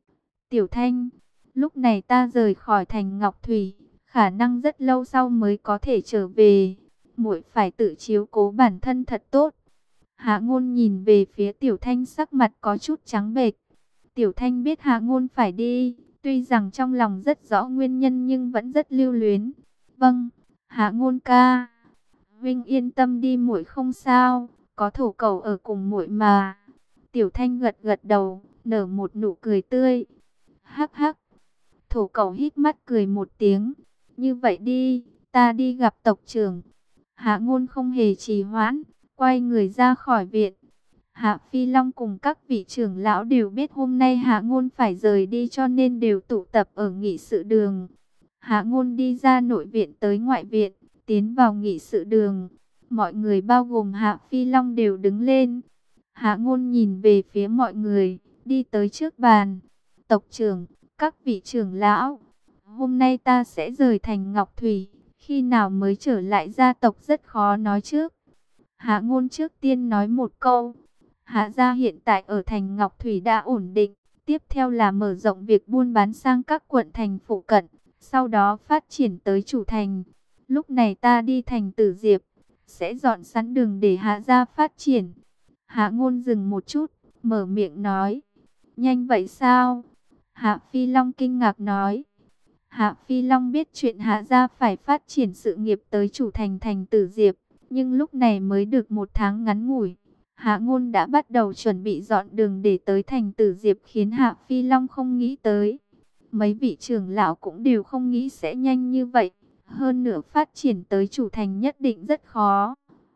Tiểu Thanh, lúc này ta rời khỏi thành Ngọc Thủy, khả năng rất lâu sau mới có thể trở về. Muội phải tự chiếu cố bản thân thật tốt. Hạ Ngôn nhìn về phía Tiểu Thanh, sắc mặt có chút trắng bệch. Tiểu Thanh biết Hạ Ngôn phải đi, tuy rằng trong lòng rất rõ nguyên nhân nhưng vẫn rất lưu luyến. Vâng, Hạ Ngôn ca. Vinh yên tâm đi, muội không sao, có thổ cẩu ở cùng muội mà. Tiểu Thanh gật gật đầu, nở một nụ cười tươi. Hắc hắc. Thổ cẩu híp mắt cười một tiếng. Như vậy đi, ta đi gặp tộc trưởng. Hạ Ngôn không hề trì hoãn, quay người ra khỏi viện. Hạ Phi Long cùng các vị trưởng lão đều biết hôm nay Hạ Ngôn phải rời đi cho nên đều tụ tập ở nghị sự đường. Hạ Ngôn đi ra nội viện tới ngoại viện, tiến vào nghị sự đường. Mọi người bao gồm Hạ Phi Long đều đứng lên. Hạ Ngôn nhìn về phía mọi người, đi tới trước bàn. Tộc trưởng, các vị trưởng lão, hôm nay ta sẽ rời thành Ngọc Thủy, khi nào mới trở lại gia tộc rất khó nói trước. Hạ Ngôn trước tiên nói một câu. Hạ gia hiện tại ở thành Ngọc Thủy đã ổn định, tiếp theo là mở rộng việc buôn bán sang các quận thành phụ cận, sau đó phát triển tới chủ thành. Lúc này ta đi thành Tử Diệp, sẽ dọn sẵn đường để Hạ gia phát triển. Hạ Ngôn dừng một chút, mở miệng nói. Nhanh vậy sao? Hạ Phi Long kinh ngạc nói. Hạ Phi Long biết chuyện Hạ gia phải phát triển sự nghiệp tới chủ thành thành Tử Diệp, nhưng lúc này mới được 1 tháng ngắn ngủi. Hạ Ngôn đã bắt đầu chuẩn bị dọn đường để tới thành Tử Diệp, khiến Hạ Phi Long không nghĩ tới. Mấy vị trưởng lão cũng đều không nghĩ sẽ nhanh như vậy. Hơn nữa phát triển tới chủ thành nhất định rất khó.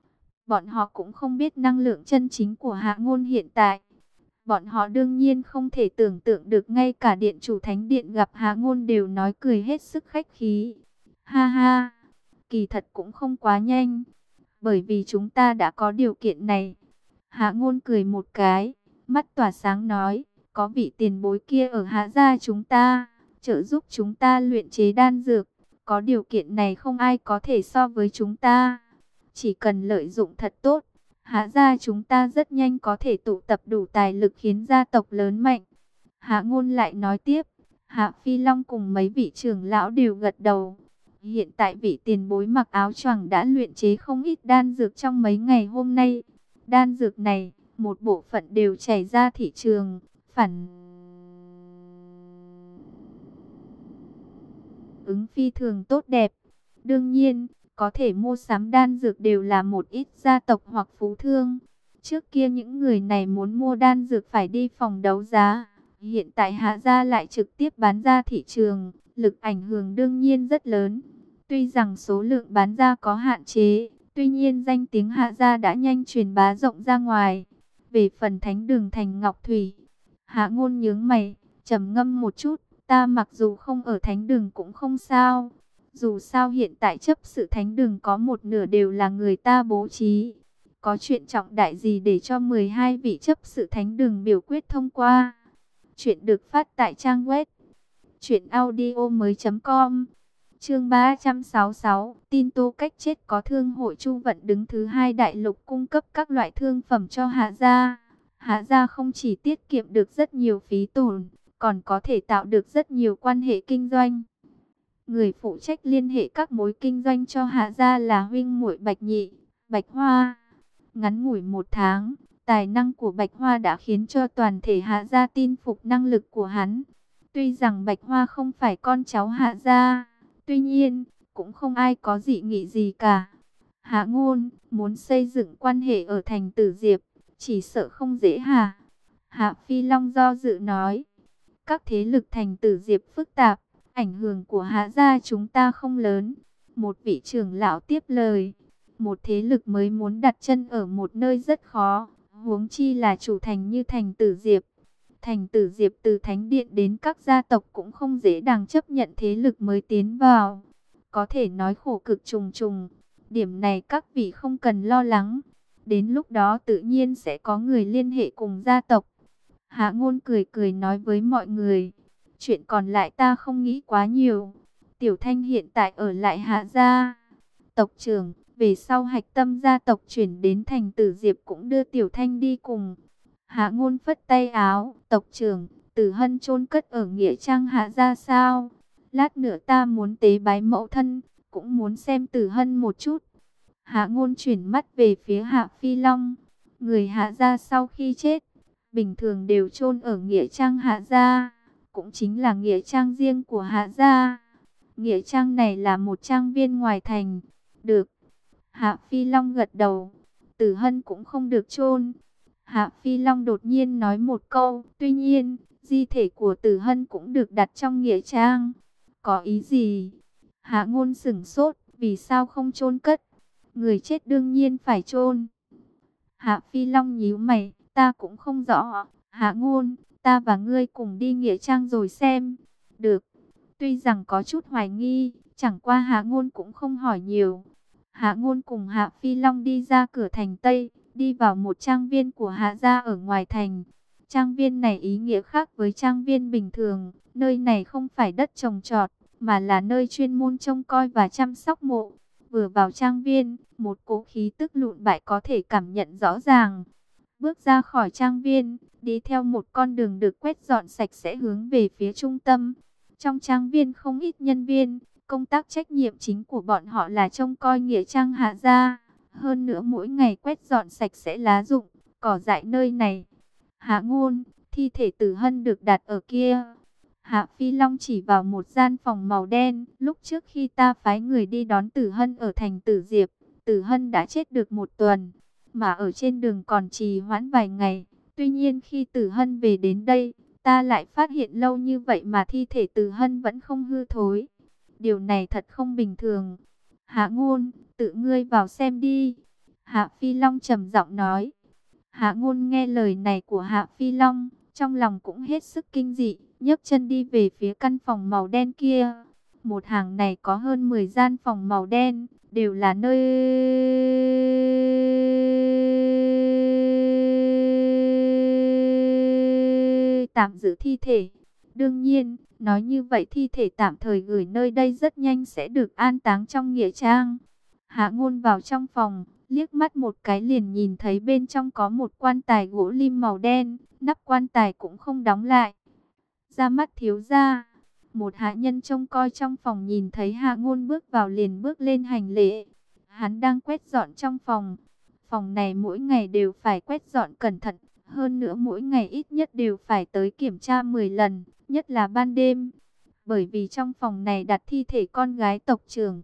Bọn họ cũng không biết năng lượng chân chính của Hạ Ngôn hiện tại. Bọn họ đương nhiên không thể tưởng tượng được, ngay cả điện chủ Thánh Điện gặp Hạ Ngôn đều nói cười hết sức khách khí. Ha ha, kỳ thật cũng không quá nhanh, bởi vì chúng ta đã có điều kiện này. Hạ Ngôn cười một cái, mắt tỏa sáng nói, có vị tiền bối kia ở Hạ gia chúng ta, trợ giúp chúng ta luyện chế đan dược. Có điều kiện này không ai có thể so với chúng ta. Chỉ cần lợi dụng thật tốt, Hạ gia chúng ta rất nhanh có thể tụ tập đủ tài lực khiến gia tộc lớn mạnh. Hạ Ngôn lại nói tiếp, Hạ Phi Long cùng mấy vị trưởng lão đều gật đầu. Hiện tại vị tiền bối mặc áo choàng đã luyện chế không ít đan dược trong mấy ngày hôm nay. Đan dược này, một bộ phận đều chảy ra thị trường, phản ứng phi thường tốt đẹp. Đương nhiên, có thể mua sắm đan dược đều là một ít gia tộc hoặc phú thương. Trước kia những người này muốn mua đan dược phải đi phòng đấu giá. Hiện tại Hạ gia lại trực tiếp bán ra thị trường, lực ảnh hưởng đương nhiên rất lớn. Tuy rằng số lượng bán ra có hạn chế, tuy nhiên danh tiếng Hạ gia đã nhanh truyền bá rộng ra ngoài. Về phần thánh đường thành Ngọc Thủy, Hạ Ngôn nhướng mày, trầm ngâm một chút, ta mặc dù không ở thánh đường cũng không sao. Dù sao hiện tại chấp sự thánh đường có một nửa đều là người ta bố trí. Có chuyện trọng đại gì để cho 12 vị chấp sự thánh đường biểu quyết thông qua. Chuyện được phát tại trang web truyệnaudiomoi.com. Chương 366, tin Tô Cách chết có thương hội Chu Vận đứng thứ hai đại lục cung cấp các loại thương phẩm cho Hạ gia. Hạ gia không chỉ tiết kiệm được rất nhiều phí tổn, còn có thể tạo được rất nhiều quan hệ kinh doanh. Người phụ trách liên hệ các mối kinh doanh cho Hạ gia là huynh muội Bạch Nhị, Bạch Hoa. Ngắn ngủi một tháng, tài năng của Bạch Hoa đã khiến cho toàn thể Hạ gia tin phục năng lực của hắn. Tuy rằng Bạch Hoa không phải con cháu Hạ gia, tuy nhiên cũng không ai có dị nghị gì cả. Hạ Ngôn muốn xây dựng quan hệ ở thành Tử Diệp, chỉ sợ không dễ hả? Hạ Phi Long do dự nói, các thế lực thành Tử Diệp phức tạp, ảnh hưởng của Hạ gia chúng ta không lớn. Một vị trưởng lão tiếp lời, một thế lực mới muốn đặt chân ở một nơi rất khó, huống chi là chủ thành như thành Tử Diệp. Thành Tử Diệp từ thánh điện đến các gia tộc cũng không dễ dàng chấp nhận thế lực mới tiến vào. Có thể nói khổ cực trùng trùng, điểm này các vị không cần lo lắng. Đến lúc đó tự nhiên sẽ có người liên hệ cùng gia tộc. Hạ Ngôn cười cười nói với mọi người, chuyện còn lại ta không nghĩ quá nhiều. Tiểu Thanh hiện tại ở lại Hạ gia. Tộc trưởng, về sau hạch tâm gia tộc chuyển đến thành Tử Diệp cũng đưa Tiểu Thanh đi cùng. Hạ Ngôn phất tay áo, tộc trưởng, Tử Hân chôn cất ở nghĩa trang Hạ gia sao? Lát nữa ta muốn tế bái mẫu thân, cũng muốn xem Tử Hân một chút. Hạ Ngôn chuyển mắt về phía Hạ Phi Long. Người Hạ gia sau khi chết, bình thường đều chôn ở nghĩa trang Hạ gia, cũng chính là nghĩa trang riêng của Hạ gia. Nghĩa trang này là một trang viên ngoài thành. Được. Hạ Phi Long gật đầu. Tử Hân cũng không được chôn. Hạ Phi Long đột nhiên nói một câu, tuy nhiên, di thể của Tử Hân cũng được đặt trong nghĩa trang. Có ý gì? Hạ Ngôn sửng sốt, vì sao không chôn cất? Người chết đương nhiên phải chôn. Hạ Phi Long nhíu mày, ta cũng không rõ. Hạ Ngôn, ta và ngươi cùng đi nghĩa trang rồi xem. Được. Tuy rằng có chút hoài nghi, chẳng qua Hạ Ngôn cũng không hỏi nhiều. Hạ Ngôn cùng Hạ Phi Long đi ra cửa thành Tây, đi vào một trang viên của Hạ gia ở ngoài thành. Trang viên này ý nghĩa khác với trang viên bình thường, nơi này không phải đất trồng trọt, mà là nơi chuyên môn trông coi và chăm sóc mộ. Vừa vào trang viên, một cỗ khí tức lụn bại có thể cảm nhận rõ ràng. Bước ra khỏi trang viên, đi theo một con đường được quét dọn sạch sẽ hướng về phía trung tâm. Trong trang viên không ít nhân viên, công tác trách nhiệm chính của bọn họ là trông coi nghĩa trang Hạ gia. Hơn nữa mỗi ngày quét dọn sạch sẽ lá rụng, cỏ dại nơi này. Hạ Ngôn, thi thể Tử Hân được đặt ở kia. Hạ Phi Long chỉ vào một gian phòng màu đen. Lúc trước khi ta phái người đi đón Tử Hân ở thành Tử Diệp, Tử Hân đã chết được một tuần, mà ở trên đường còn trì hoãn vài ngày. Tuy nhiên khi Tử Hân về đến đây, ta lại phát hiện lâu như vậy mà thi thể Tử Hân vẫn không hư thối. Điều này thật không bình thường. Hạ Ngôn, tự ngươi vào xem đi. Hạ Phi Long trầm giọng nói. Hạ Ngôn nghe lời này của Hạ Phi Long, trong lòng cũng hết sức kinh dị, nhấc chân đi về phía căn phòng màu đen kia. Một hàng này có hơn 10 gian phòng màu đen, đều là nơi tạm giữ thi thể. Đương nhiên, nói như vậy thi thể tạm thời gửi nơi đây rất nhanh sẽ được an táng trong nghĩa trang. Hạ Ngôn vào trong phòng, liếc mắt một cái liền nhìn thấy bên trong có một quan tài gỗ lim màu đen, nắp quan tài cũng không đóng lại. Ra mắt thiếu gia. Một hạ nhân trông coi trong phòng nhìn thấy Hạ Ngôn bước vào liền bước lên hành lễ. Hắn đang quét dọn trong phòng. Phòng này mỗi ngày đều phải quét dọn cẩn thận. Hơn nữa mỗi ngày ít nhất đều phải tới kiểm tra 10 lần, nhất là ban đêm. Bởi vì trong phòng này đặt thi thể con gái tộc trưởng.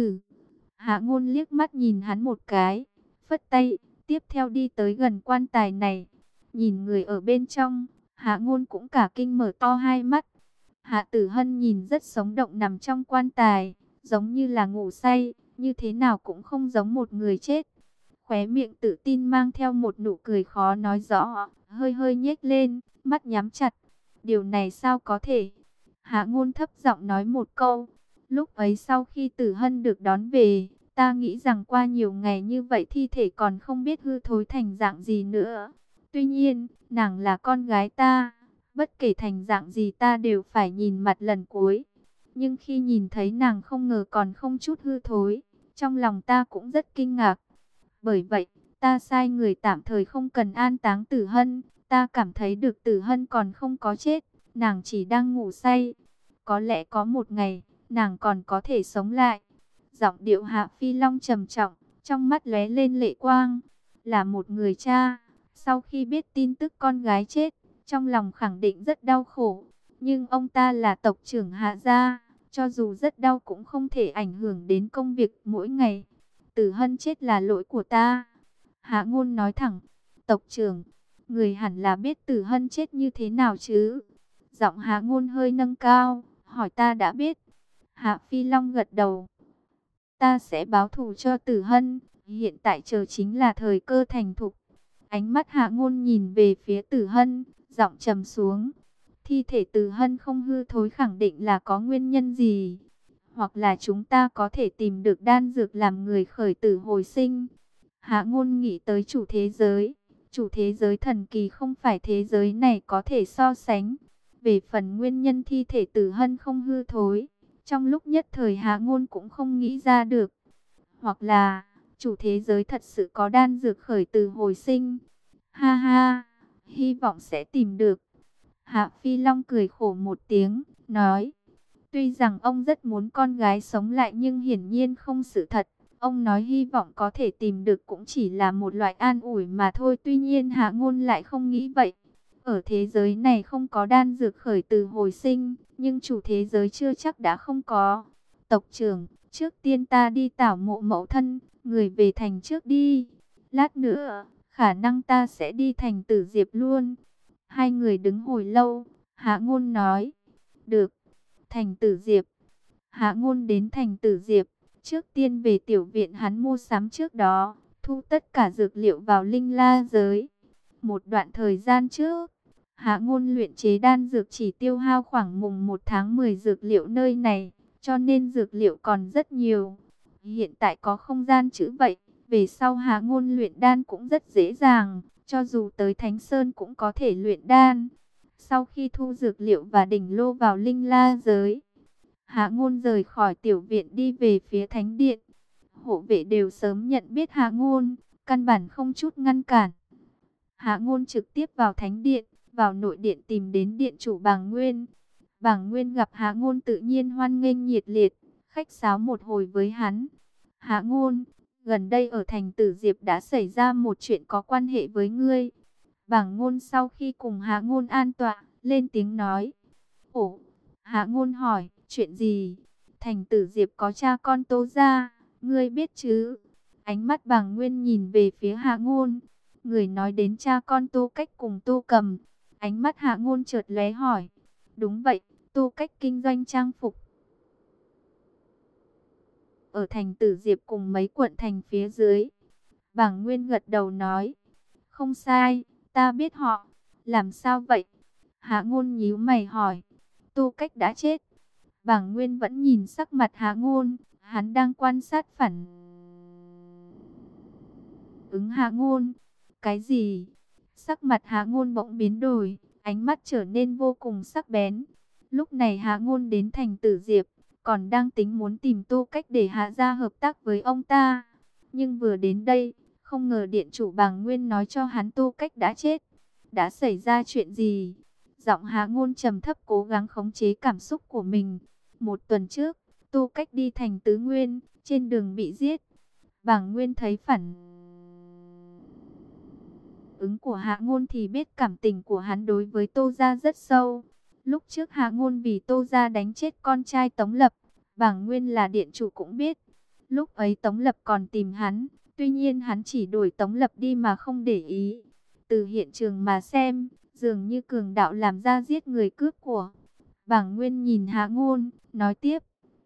Hạ Ngôn liếc mắt nhìn hắn một cái, phất tay, tiếp theo đi tới gần quan tài này. Nhìn người ở bên trong, Hạ Ngôn cũng cả kinh mở to hai mắt. Hạ Tử Hân nhìn rất sống động nằm trong quan tài, giống như là ngủ say, như thế nào cũng không giống một người chết. Khóe miệng tự tin mang theo một nụ cười khó nói rõ, hơi hơi nhếch lên, mắt nhắm chặt. Điều này sao có thể? Hạ Ngôn thấp giọng nói một câu. Lúc ấy sau khi Tử Hân được đón về, ta nghĩ rằng qua nhiều ngày như vậy thi thể còn không biết hư thối thành dạng gì nữa. Tuy nhiên, nàng là con gái ta, bất kể thành dạng gì ta đều phải nhìn mặt lần cuối. Nhưng khi nhìn thấy nàng không ngờ còn không chút hư thối, trong lòng ta cũng rất kinh ngạc. Bởi vậy, ta sai người tạm thời không cần an táng Tử Hân. Ta cảm thấy được Tử Hân còn không có chết, nàng chỉ đang ngủ say. Có lẽ có một ngày, nàng còn có thể sống lại. Giọng điệu Hạ Phi Long trầm trọng, trong mắt lóe lên lệ quang. Là một người cha, sau khi biết tin tức con gái chết, trong lòng khẳng định rất đau khổ. Nhưng ông ta là tộc trưởng Hạ gia, cho dù rất đau cũng không thể ảnh hưởng đến công việc mỗi ngày. Tử Hân chết là lỗi của ta. Hạ Ngôn nói thẳng, tộc trưởng, người hẳn là biết Tử Hân chết như thế nào chứ? Giọng Hạ Ngôn hơi nâng cao, hỏi ta đã biết. Hạ Phi Long gật đầu. Ta sẽ báo thù cho Tử Hân, hiện tại chờ chính là thời cơ thành thục. Ánh mắt Hạ Ngôn nhìn về phía Tử Hân, giọng trầm xuống. Thi thể Tử Hân không hư thối khẳng định là có nguyên nhân gì. Hoặc là chúng ta có thể tìm được đan dược làm người khởi tử hồi sinh. Hạ Ngôn nghĩ tới chủ thế giới. Chủ thế giới thần kỳ không phải thế giới này có thể so sánh. Về phần nguyên nhân thi thể Tử Hân không hư thối, trong lúc nhất thời Hạ Ngôn cũng không nghĩ ra được. Hoặc là, chủ thế giới thật sự có đan dược khởi tử hồi sinh. Ha ha, hy vọng sẽ tìm được. Hạ Phi Long cười khổ một tiếng, nói. Tuy rằng ông rất muốn con gái sống lại nhưng hiển nhiên không sự thật. Ông nói hy vọng có thể tìm được cũng chỉ là một loại an ủi mà thôi. Tuy nhiên Hạ Ngôn lại không nghĩ vậy. Ở thế giới này không có đan dược khởi tử hồi sinh, nhưng chủ thế giới chưa chắc đã không có. Tộc trưởng, trước tiên ta đi tảo mộ mẫu thân, người về thành trước đi. Lát nữa, khả năng ta sẽ đi thành Tử Diệp luôn. Hai người đứng hồi lâu, Hạ Ngôn nói. Được, thành Tử Diệp. Hạ Ngôn đến thành Tử Diệp, trước tiên về tiểu viện hắn mua sắm trước đó, thu tất cả dược liệu vào linh la giới. Một đoạn thời gian trước, Hạ Ngôn luyện chế đan dược chỉ tiêu hao khoảng mùng 1 tháng 10 dược liệu nơi này, cho nên dược liệu còn rất nhiều. Hiện tại có không gian trữ vậy, về sau Hạ Ngôn luyện đan cũng rất dễ dàng, cho dù tới Thánh Sơn cũng có thể luyện đan. Sau khi thu dược liệu và đỉnh lô vào linh la giới, Hạ Ngôn rời khỏi tiểu viện đi về phía thánh điện. Hộ vệ đều sớm nhận biết Hạ Ngôn, căn bản không chút ngăn cản. Hạ Ngôn trực tiếp vào thánh điện, vào nội điện tìm đến điện chủ Bàng Nguyên. Bàng Nguyên gặp Hạ Ngôn tự nhiên hoan nghênh nhiệt liệt, khách sáo một hồi với hắn. Hạ Ngôn, gần đây ở thành Tử Diệp đã xảy ra một chuyện có quan hệ với ngươi. Bàng Ngôn sau khi cùng Hạ Ngôn an tọa, lên tiếng nói. Ồ, Hạ Ngôn hỏi, chuyện gì? Thành Tử Diệp có cha con Tô gia, ngươi biết chứ? Ánh mắt Bàng Nguyên nhìn về phía Hạ Ngôn. Người nói đến cha con Tô Cách cùng Tô Cầm. Ánh mắt Hạ Ngôn chợt lóe hỏi. Đúng vậy, Tô Cách kinh doanh trang phục ở thành Tử Diệp cùng mấy quận thành phía dưới. Bàng Nguyên gật đầu nói. Không sai, ta biết họ. Làm sao vậy? Hạ Ngôn nhíu mày hỏi. Tô Cách đã chết. Bàng Nguyên vẫn nhìn sắc mặt Hạ Ngôn. Hắn đang quan sát phản ứng Hạ Ngôn. Cái gì? Sắc mặt Hạ Ngôn bỗng biến đổi. ánh mắt trở nên vô cùng sắc bén. Lúc này Hạ Ngôn đến thành Tử Diệp, còn đang tính muốn tìm Tô Cách để hạ gia hợp tác với ông ta. Nhưng vừa đến đây, không ngờ điện chủ Bàng Nguyên nói cho hắn Tô Cách đã chết. Đã xảy ra chuyện gì? Giọng Hạ Ngôn trầm thấp cố gắng khống chế cảm xúc của mình. Một tuần trước, Tô Cách đi thành Tứ Nguyên, trên đường bị giết. Bàng Nguyên thấy phản ứng của Hạ Ngôn thì biết cảm tình của hắn đối với Tô gia rất sâu. Lúc trước Hạ Ngôn vì Tô gia đánh chết con trai Tống Lập, Bàng Nguyên là điện chủ cũng biết. Lúc ấy Tống Lập còn tìm hắn, tuy nhiên hắn chỉ đuổi Tống Lập đi mà không để ý. Từ hiện trường mà xem, dường như cường đạo làm ra giết người cướp của. Bàng Nguyên nhìn Hạ Ngôn, nói tiếp.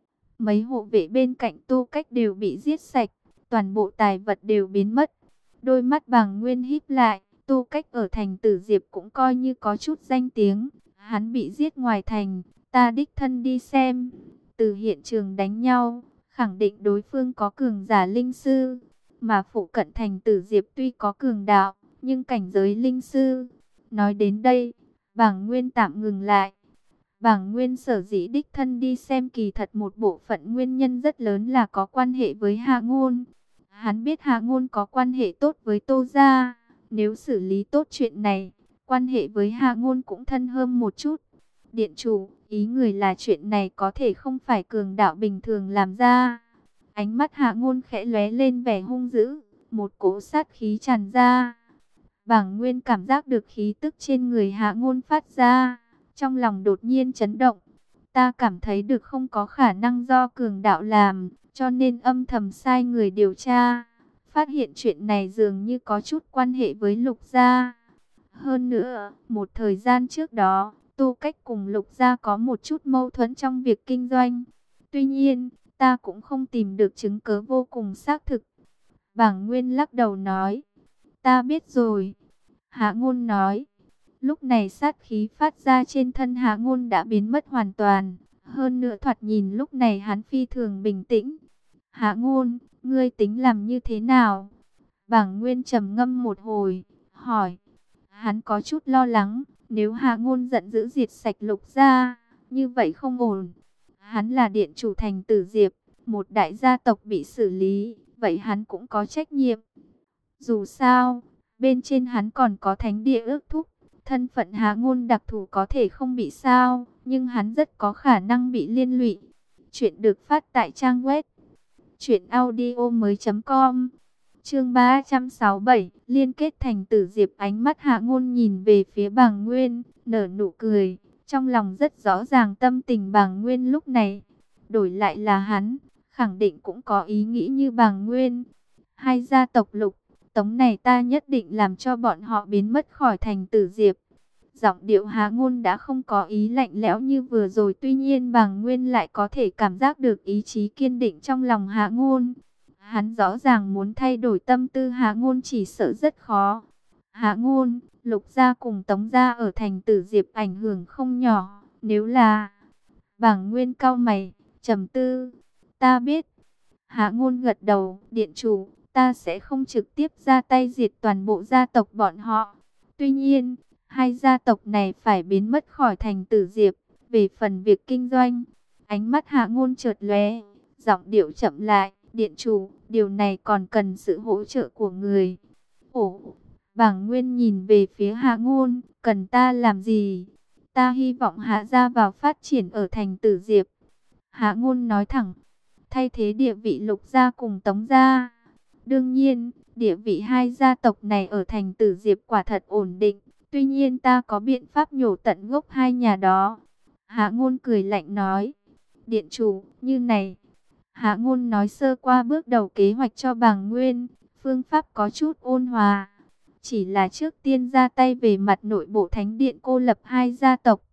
Mấy hộ vệ bên cạnh Tô Cách đều bị giết sạch, toàn bộ tài vật đều biến mất. Đôi mắt Bàng Nguyên híp lại, Tô Cách ở thành Tử Diệp cũng coi như có chút danh tiếng. Hắn bị giết ngoài thành, ta đích thân đi xem. Từ hiện trường đánh nhau, khẳng định đối phương có cường giả linh sư. Mà phụ cận thành Tử Diệp tuy có cường đạo, nhưng cảnh giới linh sư. Nói đến đây, Bàng Nguyên tạm ngừng lại. Bàng Nguyên sở dĩ đích thân đi xem kỳ thật một bộ phận nguyên nhân rất lớn là có quan hệ với Hạ Ngôn. Hắn biết Hạ Ngôn có quan hệ tốt với Tô gia, nếu xử lý tốt chuyện này, quan hệ với Hạ Ngôn cũng thân hơn một chút. Điện chủ, ý người là chuyện này có thể không phải cường đạo bình thường làm ra. Ánh mắt Hạ Ngôn khẽ lóe lên vẻ hung dữ, một cỗ sát khí tràn ra. Bàng Nguyên cảm giác được khí tức trên người Hạ Ngôn phát ra, trong lòng đột nhiên chấn động. Ta cảm thấy được không có khả năng do cường đạo làm, cho nên âm thầm sai người điều tra. Phát hiện chuyện này dường như có chút quan hệ với Lục gia. Hơn nữa, một thời gian trước đó, Tô Cách cùng Lục gia có một chút mâu thuẫn trong việc kinh doanh. Tuy nhiên, ta cũng không tìm được chứng cứ vô cùng xác thực. Bàng Nguyên lắc đầu nói, ta biết rồi. Hạ Ngôn nói, lúc này sát khí phát ra trên thân Hạ Ngôn đã biến mất hoàn toàn. Hơn nữa thoạt nhìn lúc này hắn phi thường bình tĩnh. Hạ Ngôn, ngươi tính làm như thế nào? Bàng Nguyên trầm ngâm một hồi, hỏi. Hắn có chút lo lắng, nếu Hạ Ngôn giận dữ diệt sạch Lục gia, như vậy không ổn. Hắn là điện chủ thành Tử Diệp, một đại gia tộc bị xử lý, vậy hắn cũng có trách nhiệm. Dù sao, bên trên hắn còn có thánh địa ước thúc, thân phận Hạ Ngôn đặc thù có thể không bị sao, nhưng hắn rất có khả năng bị liên lụy. Chuyện được phát tại trang web truyệnaudiomoi.com. Chương 367, liên kết thành Tử Diệp. Ánh mắt Hạ Ngôn nhìn về phía Bàng Nguyên, nở nụ cười, trong lòng rất rõ ràng tâm tình Bàng Nguyên lúc này. Đổi lại là hắn, khẳng định cũng có ý nghĩ như Bàng Nguyên. Hai gia tộc Lục, Tống này ta nhất định làm cho bọn họ biến mất khỏi thành Tử Diệp. Giọng điệu Hạ Ngôn đã không có ý lạnh lẽo như vừa rồi, tuy nhiên Bàng Nguyên lại có thể cảm giác được ý chí kiên định trong lòng Hạ Ngôn. Hắn rõ ràng muốn thay đổi tâm tư Hạ Ngôn, chỉ sợ rất khó. Hạ Ngôn, Lục gia cùng Tống gia ở thành Tử Diệp ảnh hưởng không nhỏ, nếu là... Bàng Nguyên cau mày, trầm tư. Ta biết. Hạ Ngôn gật đầu, điện chủ, ta sẽ không trực tiếp ra tay diệt toàn bộ gia tộc bọn họ. Tuy nhiên, hai gia tộc này phải biến mất khỏi thành Tử Diệp. Về phần việc kinh doanh, ánh mắt Hạ Ngôn chợt lóe, giọng điệu chậm lại, điện chủ, điều này còn cần sự hỗ trợ của người. Ồ, Bàng Nguyên nhìn về phía Hạ Ngôn, cần ta làm gì? Ta hy vọng Hạ gia vào phát triển ở thành Tử Diệp. Hạ Ngôn nói thẳng, thay thế địa vị Lục gia cùng Tống gia. Đương nhiên, địa vị hai gia tộc này ở thành Tử Diệp quả thật ổn định. Tuy nhiên ta có biện pháp nhổ tận gốc hai nhà đó. Hạ Ngôn cười lạnh nói, điện chủ, như này. Hạ Ngôn nói sơ qua bước đầu kế hoạch cho Bàng Nguyên, phương pháp có chút ôn hòa. Chỉ là trước tiên ra tay về mặt nội bộ thánh điện cô lập hai gia tộc.